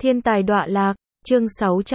Thiên tài đọa lạc, chương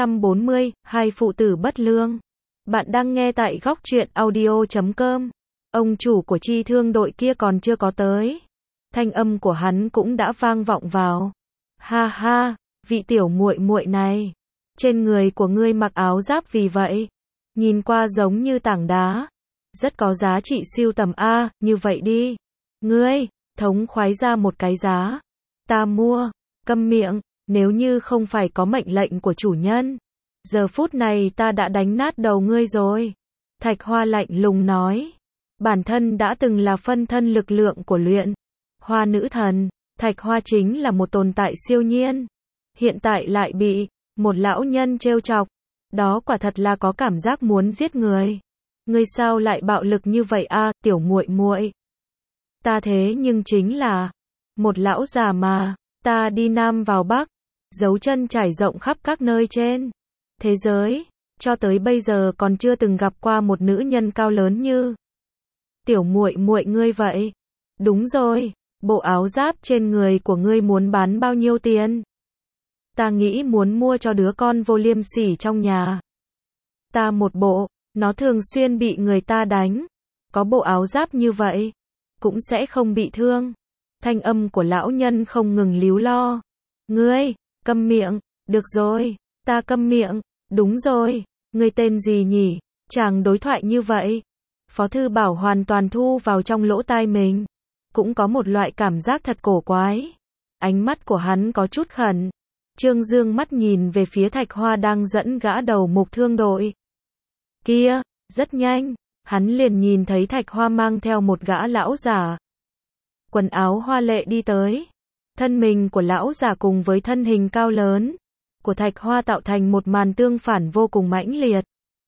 640, hai phụ tử bất lương. Bạn đang nghe tại góc truyện audio.com. Ông chủ của chi thương đội kia còn chưa có tới. Thanh âm của hắn cũng đã vang vọng vào. Ha ha, vị tiểu muội muội này. Trên người của ngươi mặc áo giáp vì vậy. Nhìn qua giống như tảng đá. Rất có giá trị siêu tầm A, như vậy đi. Ngươi, thống khoái ra một cái giá. Ta mua, câm miệng. Nếu như không phải có mệnh lệnh của chủ nhân, giờ phút này ta đã đánh nát đầu ngươi rồi. Thạch Hoa lạnh lùng nói. Bản thân đã từng là phân thân lực lượng của luyện Hoa nữ thần, Thạch Hoa chính là một tồn tại siêu nhiên. Hiện tại lại bị một lão nhân trêu chọc. Đó quả thật là có cảm giác muốn giết người. Ngươi sao lại bạo lực như vậy a, tiểu muội muội? Ta thế nhưng chính là một lão già mà, ta đi Nam vào Bắc. Dấu chân trải rộng khắp các nơi trên thế giới, cho tới bây giờ còn chưa từng gặp qua một nữ nhân cao lớn như tiểu muội muội ngươi vậy. Đúng rồi, bộ áo giáp trên người của ngươi muốn bán bao nhiêu tiền? Ta nghĩ muốn mua cho đứa con vô liêm sỉ trong nhà ta một bộ, nó thường xuyên bị người ta đánh, có bộ áo giáp như vậy cũng sẽ không bị thương. Thanh âm của lão nhân không ngừng líu lo. Ngươi, câm miệng, được rồi, ta câm miệng, đúng rồi, ngươi tên gì nhỉ? Chàng đối thoại như vậy, Phó Thư Bảo hoàn toàn thu vào trong lỗ tai mình, cũng có một loại cảm giác thật cổ quái. Ánh mắt của hắn có chút khẩn. Trương Dương mắt nhìn về phía Thạch Hoa đang dẫn gã đầu mục thương đội kia, rất nhanh, hắn liền nhìn thấy Thạch Hoa mang theo một gã lão giả, quần áo hoa lệ đi tới. Thân mình của lão giả cùng với thân hình cao lớn của Thạch Hoa tạo thành một màn tương phản vô cùng mãnh liệt.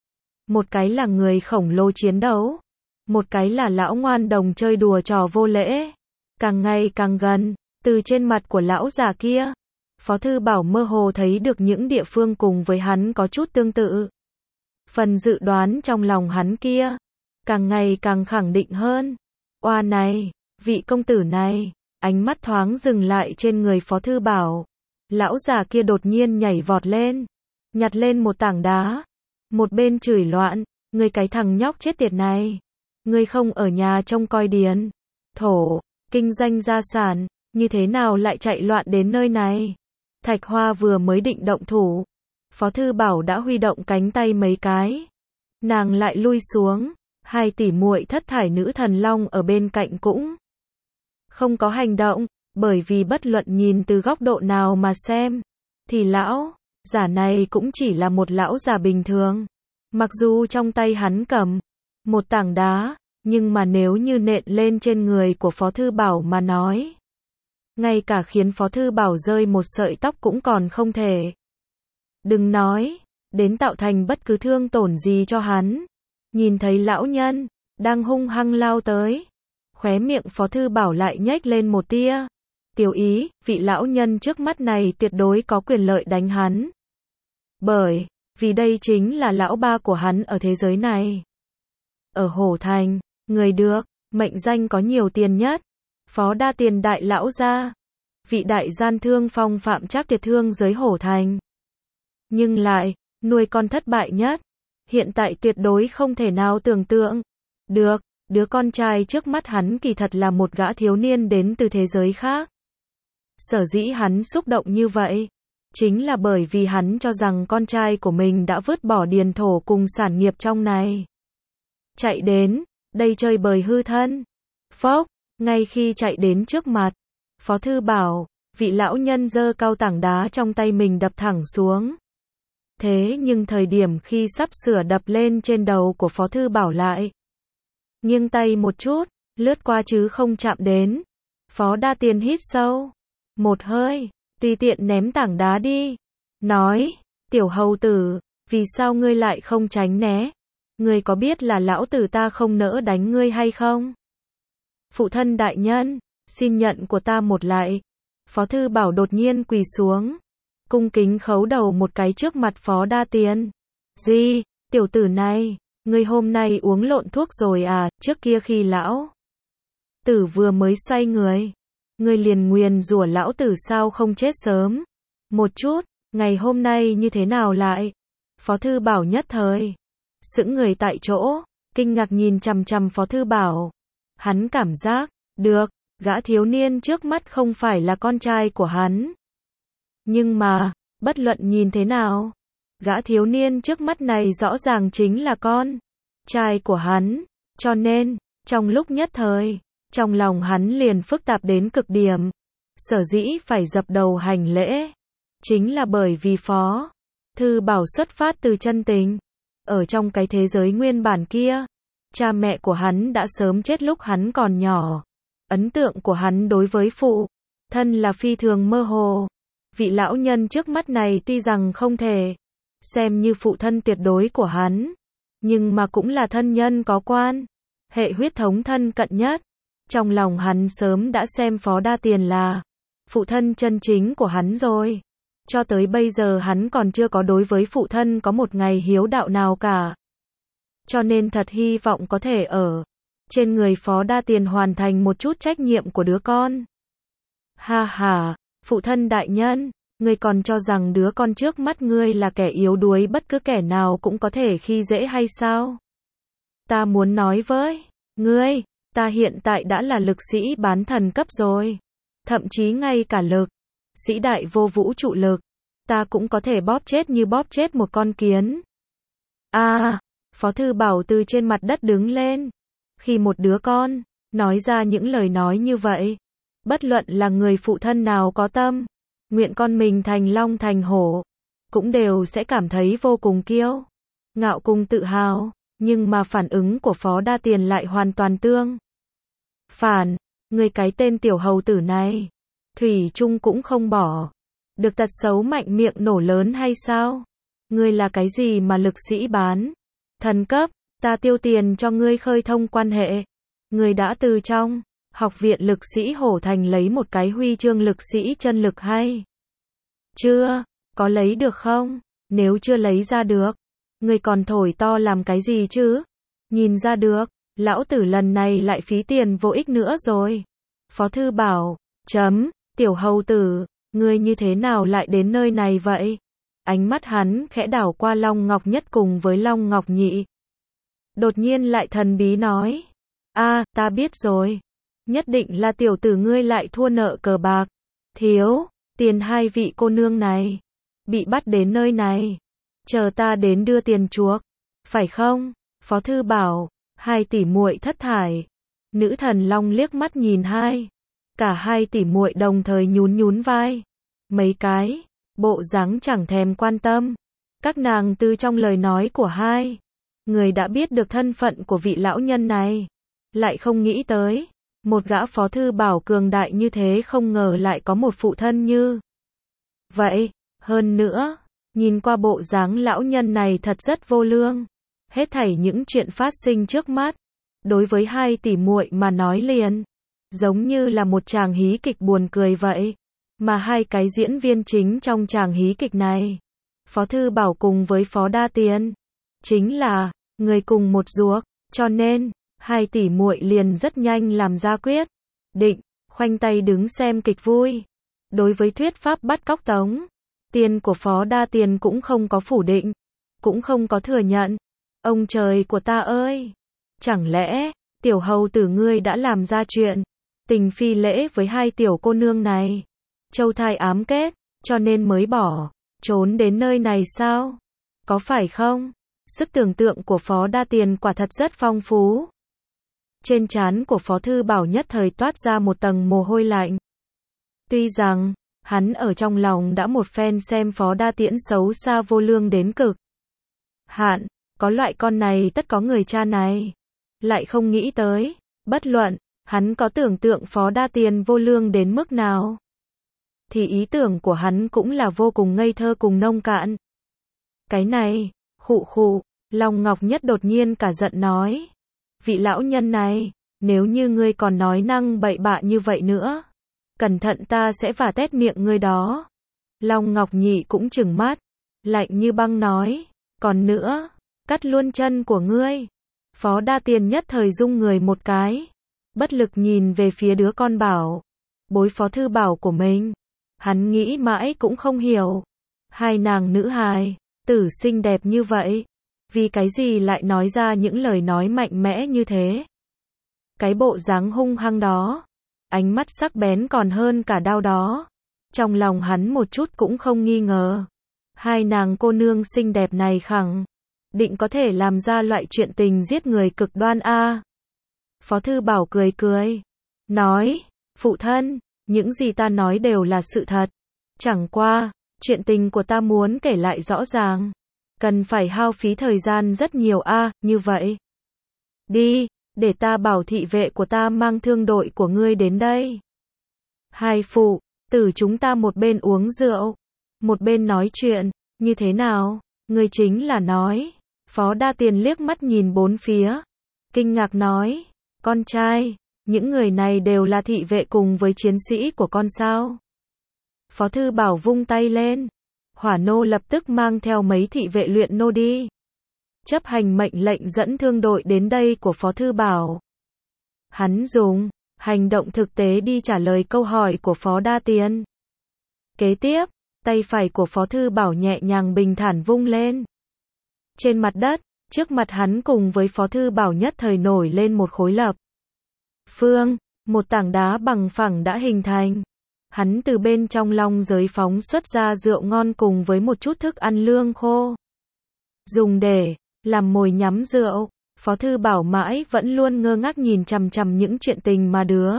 Một cái là người khổng lồ chiến đấu, một cái là lão ngoan đồng chơi đùa trò vô lễ. Càng ngày càng gần, từ trên mặt của lão già kia, Phó Thư Bảo mơ hồ thấy được những địa phương cùng với hắn có chút tương tự. Phần dự đoán trong lòng hắn kia, càng ngày càng khẳng định hơn. Oa này, vị công tử này. Ánh mắt thoáng dừng lại trên người Phó Thư Bảo. Lão già kia đột nhiên nhảy vọt lên, nhặt lên một tảng đá. Một bên chửi loạn, ngươi cái thằng nhóc chết tiệt này. Ngươi không ở nhà trông coi điền thổ, kinh doanh gia sản, như thế nào lại chạy loạn đến nơi này? Thạch Hoa vừa mới định động thủ, Phó Thư Bảo đã huy động cánh tay mấy cái. Nàng lại lui xuống, hai tỷ muội thất thải nữ thần long ở bên cạnh cũng không có hành động, bởi vì bất luận nhìn từ góc độ nào mà xem, thì lão giả này cũng chỉ là một lão già bình thường. Mặc dù trong tay hắn cầm một tảng đá, nhưng mà nếu như nện lên trên người của Phó Thư Bảo mà nói, ngay cả khiến Phó Thư Bảo rơi một sợi tóc cũng còn không thể. Đừng nói đến tạo thành bất cứ thương tổn gì cho hắn. Nhìn thấy lão nhân đang hung hăng lao tới, khóe miệng Phó Thư Bảo lại nhếch lên một tia tiểu ý, vị lão nhân trước mắt này tuyệt đối có quyền lợi đánh hắn. Bởi vì đây chính là lão ba của hắn ở thế giới này. Ở Hổ Thành, người được mệnh danh có nhiều tiền nhất, Phó Đa Tiền đại lão gia, vị đại gian thương phong phạm trác tuyệt thương giới Hổ Thành. Nhưng lại nuôi con thất bại nhất. Hiện tại tuyệt đối không thể nào tưởng tượng được, đứa con trai trước mắt hắn kỳ thật là một gã thiếu niên đến từ thế giới khác. Sở dĩ hắn xúc động như vậy, chính là bởi vì hắn cho rằng con trai của mình đã vứt bỏ điền thổ cùng sản nghiệp trong này. Chạy đến, đây chơi bời hư thân. Phốc, ngay khi chạy đến trước mặt, Phó Thư Bảo, vị lão nhân giơ cao tảng đá trong tay mình đập thẳng xuống. Thế nhưng thời điểm khi sắp sửa đập lên trên đầu của Phó Thư Bảo lại nghiêng tay một chút, lướt qua chứ không chạm đến. Phó Đa Tiền hít sâu một hơi, tùy tiện ném tảng đá đi. Nói, tiểu hầu tử, vì sao ngươi lại không tránh né? Ngươi có biết là lão tử ta không nỡ đánh ngươi hay không? Phụ thân đại nhân, xin nhận của ta một lại. Phó Thư Bảo đột nhiên quỳ xuống, cung kính khấu đầu một cái trước mặt Phó Đa Tiền. Gì, tiểu tử này, ngươi hôm nay uống lộn thuốc rồi à? Trước kia khi lão tử vừa mới xoay người, ngươi liền nguyền rủa lão tử sao không chết sớm một chút. Ngày hôm nay như thế nào lại? Phó Thư Bảo nhất thời sững người tại chỗ, kinh ngạc nhìn chằm chằm Phó Thư Bảo. Hắn cảm giác được, gã thiếu niên trước mắt không phải là con trai của hắn. Nhưng mà, bất luận nhìn thế nào, gã thiếu niên trước mắt này rõ ràng chính là con trai của hắn, cho nên, trong lúc nhất thời, trong lòng hắn liền phức tạp đến cực điểm. Sở dĩ phải dập đầu hành lễ, chính là bởi vì Phó Thư Bảo xuất phát từ chân tình. Ở trong cái thế giới nguyên bản kia, cha mẹ của hắn đã sớm chết lúc hắn còn nhỏ. Ấn tượng của hắn đối với phụ thân là phi thường mơ hồ. Vị lão nhân trước mắt này tuy rằng không thể xem như phụ thân tuyệt đối của hắn, nhưng mà cũng là thân nhân có quan hệ huyết thống thân cận nhất. Trong lòng hắn sớm đã xem Phó Đa Tiền là phụ thân chân chính của hắn rồi. Cho tới bây giờ hắn còn chưa có đối với phụ thân có một ngày hiếu đạo nào cả. Cho nên thật hy vọng có thể ở trên người Phó Đa Tiền hoàn thành một chút trách nhiệm của đứa con. Ha ha, phụ thân đại nhân, ngươi còn cho rằng đứa con trước mắt ngươi là kẻ yếu đuối bất cứ kẻ nào cũng có thể khi dễ hay sao? Ta muốn nói với ngươi, ta hiện tại đã là lực sĩ bán thần cấp rồi. Thậm chí ngay cả lực sĩ đại vô vũ trụ lực, ta cũng có thể bóp chết như bóp chết một con kiến. Phó Thư Bảo từ trên mặt đất đứng lên. Khi một đứa con nói ra những lời nói như vậy, bất luận là người phụ thân nào có tâm nguyện con mình thành long thành hổ, cũng đều sẽ cảm thấy vô cùng kiêu ngạo cùng tự hào. Nhưng mà phản ứng của Phó Đa Tiền lại hoàn toàn tương phản. Người cái tên tiểu hầu tử này, thủy chung cũng không bỏ được tật xấu mạnh miệng nổ lớn hay sao? Ngươi là cái gì mà lực sĩ bán thần cấp? Ta tiêu tiền cho ngươi khơi thông quan hệ. Ngươi đã từ trong học viện lực sĩ Hổ Thành lấy một cái huy chương lực sĩ chân lực hay chưa? Có lấy được không? Nếu chưa lấy ra được, ngươi còn thổi to làm cái gì chứ? Nhìn ra được, lão tử lần này lại phí tiền vô ích nữa rồi. Phó Thư Bảo, tiểu hầu tử, ngươi như thế nào lại đến nơi này vậy? Ánh mắt hắn khẽ đảo qua Long Ngọc Nhất cùng với Long Ngọc Nhị. Đột nhiên lại thần bí nói, ta biết rồi. Nhất định là tiểu tử ngươi lại thua nợ cờ bạc. Thiếu tiền hai vị cô nương này, bị bắt đến nơi này. Chờ ta đến đưa tiền chuộc, phải không? Phó Thư Bảo, hai tỷ muội thất thải. Nữ thần Long liếc mắt nhìn cả hai tỷ muội đồng thời nhún vai. Mấy cái, bộ dáng chẳng thèm quan tâm. Các nàng từ trong lời nói của hai người đã biết được thân phận của vị lão nhân này. Lại không nghĩ tới, một gã Phó Thư Bảo cường đại như thế không ngờ lại có một phụ thân như vậy. Hơn nữa, nhìn qua bộ dáng lão nhân này thật rất vô lương. Hết thảy những chuyện phát sinh trước mắt, đối với hai tỷ muội mà nói liền giống như là một tràng hí kịch buồn cười vậy. Mà hai cái diễn viên chính trong tràng hí kịch này, Phó Thư Bảo cùng với Phó Đa Tiền, chính là người cùng một ruột, cho nên hai tỷ muội liền rất nhanh làm ra quyết định, khoanh tay đứng xem kịch vui. Đối với thuyết pháp bắt cóc tống tiền của Phó Đa Tiền cũng không có phủ định, cũng không có thừa nhận. Ông trời của ta ơi! Chẳng lẽ, tiểu hầu tử ngươi đã làm ra chuyện tình phi lễ với hai tiểu cô nương này? Châu thai ám kết, cho nên mới bỏ trốn đến nơi này sao? Có phải không? Sức tưởng tượng của Phó Đa Tiền quả thật rất phong phú. Trên trán của Phó Thư Bảo nhất thời toát ra một tầng mồ hôi lạnh. Tuy rằng, hắn ở trong lòng đã một phen xem Phó Đa Tiễn xấu xa vô lương đến cực hạn, có loại con này tất có người cha này. Lại không nghĩ tới, bất luận, hắn có tưởng tượng Phó Đa Tiền vô lương đến mức nào, thì ý tưởng của hắn cũng là vô cùng ngây thơ cùng nông cạn. Cái này, khụ, Long Ngọc Nhất đột nhiên cả giận nói. Vị lão nhân này, nếu như ngươi còn nói năng bậy bạ như vậy nữa, cẩn thận ta sẽ vả tét miệng ngươi đó. Long Ngọc Nhị cũng trừng mắt, lạnh như băng nói, còn nữa, cắt luôn chân của ngươi. Phó Đa Tiền nhất thời rung người một cái, bất lực nhìn về phía đứa con bảo bối Phó Thư Bảo của mình. Hắn nghĩ mãi cũng không hiểu, Hai nàng nữ hài tử xinh đẹp như vậy, vì cái gì lại nói ra những lời nói mạnh mẽ như thế? Cái bộ dáng hung hăng đó, ánh mắt sắc bén còn hơn cả đao đó. Trong lòng hắn một chút cũng không nghi ngờ. Hai nàng cô nương xinh đẹp này khẳng định có thể làm ra loại chuyện tình giết người cực đoan a. Phó Thư Bảo cười cười, nói, phụ thân, những gì ta nói đều là sự thật. Chẳng qua, chuyện tình của ta muốn kể lại rõ ràng. Cần phải hao phí thời gian rất nhiều a, như vậy. Đi, để ta bảo thị vệ của ta mang thương đội của ngươi đến đây. Hai phụ tử chúng ta một bên uống rượu, một bên nói chuyện, như thế nào? Ngươi chính là nói. Phó Đa Tiền liếc mắt nhìn bốn phía, kinh ngạc nói, con trai, những người này đều là thị vệ cùng với chiến sĩ của con sao? Phó Thư Bảo vung tay lên, hỏa nô lập tức mang theo mấy thị vệ luyện nô đi. Chấp hành mệnh lệnh dẫn thương đội đến đây của Phó Thư Bảo. Hắn dùng hành động thực tế đi trả lời câu hỏi của Phó Đa Tiền. Kế tiếp, tay phải của Phó Thư Bảo nhẹ nhàng bình thản vung lên. Trên mặt đất, trước mặt hắn cùng với Phó Thư Bảo nhất thời nổi lên một khối lập phương, một tảng đá bằng phẳng đã hình thành. Hắn từ bên trong long giới phóng xuất ra rượu ngon cùng với một chút thức ăn lương khô. Dùng để làm mồi nhắm rượu. Phó Thư Bảo mãi vẫn luôn ngơ ngác nhìn chằm chằm những chuyện tình mà đứa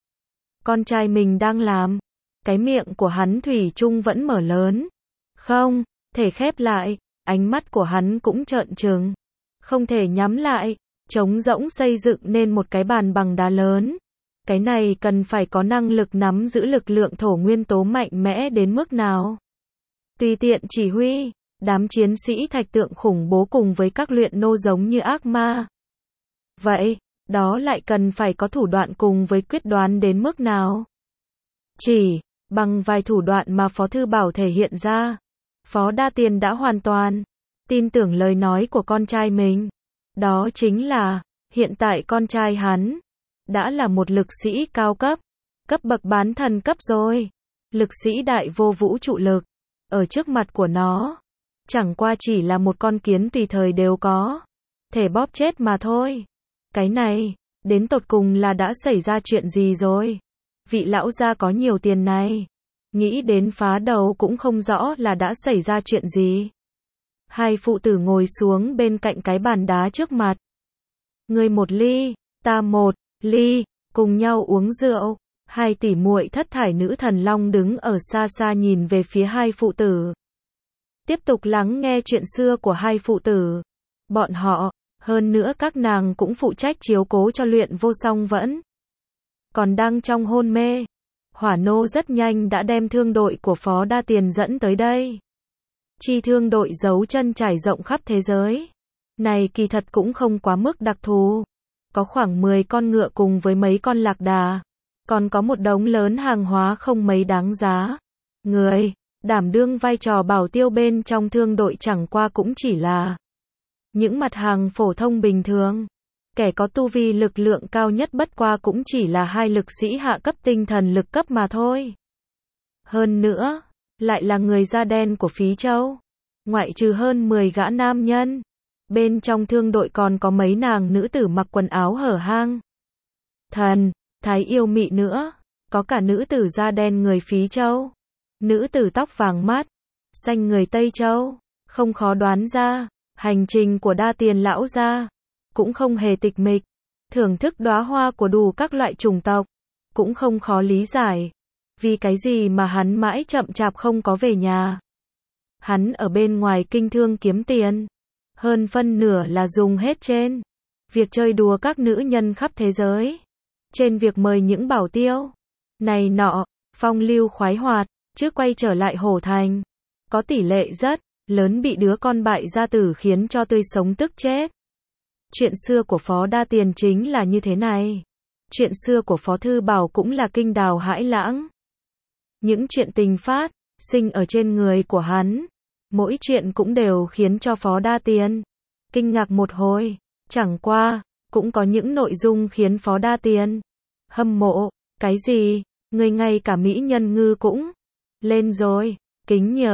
con trai mình đang làm. Cái miệng của hắn thủy chung vẫn mở lớn, không thể khép lại, ánh mắt của hắn cũng trợn trừng, không thể nhắm lại, trống rỗng xây dựng nên một cái bàn bằng đá lớn. Cái này cần phải có năng lực nắm giữ lực lượng thổ nguyên tố mạnh mẽ đến mức nào. Tùy tiện chỉ huy, đám chiến sĩ thạch tượng khủng bố cùng với các luyện nô giống như ác ma. Vậy, đó lại cần phải có thủ đoạn cùng với quyết đoán đến mức nào? Chỉ bằng vài thủ đoạn mà Phó Thư Bảo thể hiện ra, Phó Đa Tiền đã hoàn toàn tin tưởng lời nói của con trai mình. Đó chính là, hiện tại con trai hắn đã là một lực sĩ cao cấp, cấp bậc bán thần cấp rồi. Lực sĩ đại vô vũ trụ lực, ở trước mặt của nó, chẳng qua chỉ là một con kiến tùy thời đều có thể bóp chết mà thôi. Cái này, đến tột cùng là đã xảy ra chuyện gì rồi? Vị lão gia có nhiều tiền này, nghĩ đến phá đầu cũng không rõ là đã xảy ra chuyện gì. Hai phụ tử ngồi xuống bên cạnh cái bàn đá trước mặt. Ngươi một ly, ta một ly, cùng nhau uống rượu. Hai tỷ muội thất thải nữ thần long đứng ở xa xa nhìn về phía hai phụ tử. Tiếp tục lắng nghe chuyện xưa của hai phụ tử. Bọn họ, hơn nữa các nàng cũng phụ trách chiếu cố cho Luyện Vô Song vẫn còn đang trong hôn mê. Hỏa nô rất nhanh đã đem thương đội của Phó Đa Tiền dẫn tới đây. Chi thương đội giấu chân trải rộng khắp thế giới. Này kỳ thật cũng không quá mức đặc thù. Có khoảng 10 con ngựa cùng với mấy con lạc đà. Còn có một đống lớn hàng hóa không mấy đáng giá. Người đảm đương vai trò bảo tiêu bên trong thương đội chẳng qua cũng chỉ là những mặt hàng phổ thông bình thường. Kẻ có tu vi lực lượng cao nhất bất qua cũng chỉ là hai lực sĩ hạ cấp tinh thần lực cấp mà thôi. Hơn nữa, lại là người da đen của Phí Châu. Ngoại trừ hơn 10 gã nam nhân, bên trong thương đội còn có mấy nàng nữ tử mặc quần áo hở hang. Thần thái yêu mị nữa, có cả nữ tử da đen người Phí Châu, nữ tử tóc vàng mắt, xanh người Tây Châu. Không khó đoán ra, hành trình của Đa Tiền lão gia cũng không hề tịch mịch, thưởng thức đóa hoa của đủ các loại chủng tộc, cũng không khó lý giải, vì cái gì mà hắn mãi chậm chạp không có về nhà. Hắn ở bên ngoài kinh thương kiếm tiền, hơn phân nửa là dùng hết trên việc chơi đùa các nữ nhân khắp thế giới, trên việc mời những bảo tiêu này nọ, phong lưu khoái hoạt, trước quay trở lại Hổ Thành, có tỷ lệ rất lớn bị đứa con bại gia tử khiến cho tươi sống tức chết. Chuyện xưa của Phó Đa Tiền chính là như thế này. Chuyện xưa của Phó Thư Bảo cũng là kinh đào hãi lãng. Những chuyện tình phát sinh ở trên người của hắn, mỗi chuyện cũng đều khiến cho Phó Đa Tiền kinh ngạc một hồi. Chẳng qua, cũng có những nội dung khiến Phó Đa Tiền hâm mộ. Cái gì? Người ngay cả mỹ nhân ngư cũng lên rồi. Kính nhờ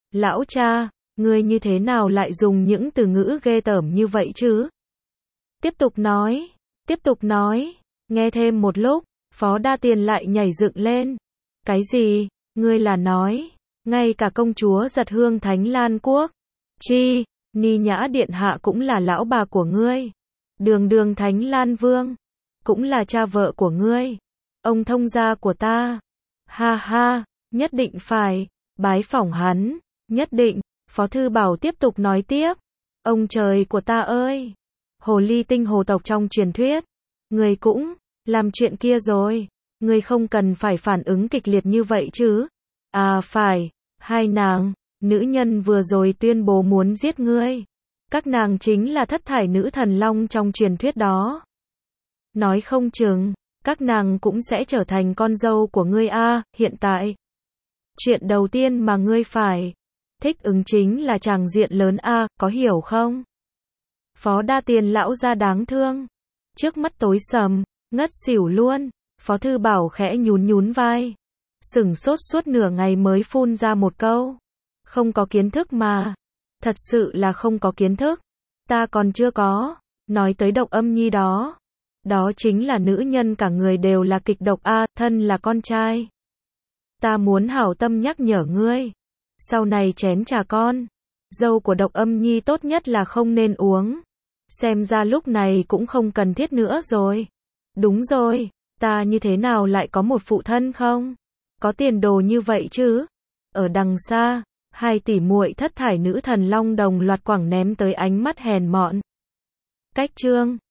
Lão cha, ngươi như thế nào lại dùng những từ ngữ ghê tởm như vậy chứ? Tiếp tục nói, nghe thêm một lúc, Phó Đa Tiền lại nhảy dựng lên. Cái gì? Ngươi là nói, ngay cả công chúa Giật Hương Thánh Lan Quốc, Chi, Ni Nhã Điện Hạ cũng là lão bà của ngươi. Đường Đường Thánh Lan Vương, cũng là cha vợ của ngươi. Ông thông gia của ta. Ha ha, nhất định phải, bái phỏng hắn, nhất định. Phó Thư Bảo tiếp tục nói tiếp. Ông trời của ta ơi! Hồ ly tinh hồ tộc trong truyền thuyết. Người cũng làm chuyện kia rồi. Người không cần phải phản ứng kịch liệt như vậy chứ. À phải, hai nàng, nữ nhân vừa rồi tuyên bố muốn giết ngươi. Các nàng chính là thất thải nữ thần long trong truyền thuyết đó. Nói không chừng, các nàng cũng sẽ trở thành con dâu của ngươi a. Hiện tại, chuyện đầu tiên mà ngươi phải thích ứng chính là tràng diện lớn a, có hiểu không? Phó Đa Tiền lão gia đáng thương, trước mắt tối sầm, ngất xỉu luôn. Phó Thư Bảo khẽ nhún vai, sửng sốt suốt nửa ngày mới phun ra một câu. Không có kiến thức mà. Thật sự là không có kiến thức. Ta còn chưa có. Nói tới Độc Âm Nhi đó. Đó chính là nữ nhân cả người đều là kịch độc a, thân là con trai. Ta muốn hảo tâm nhắc nhở ngươi. Sau này chén trà con, dâu của Độc Âm Nhi tốt nhất là không nên uống. Xem ra lúc này cũng không cần thiết nữa rồi. Đúng rồi, ta như thế nào lại có một phụ thân không? Có tiền đồ như vậy chứ? Ở đằng xa, hai tỷ muội thất thải nữ thần long đồng loạt quẳng ném tới ánh mắt hèn mọn. Cách chương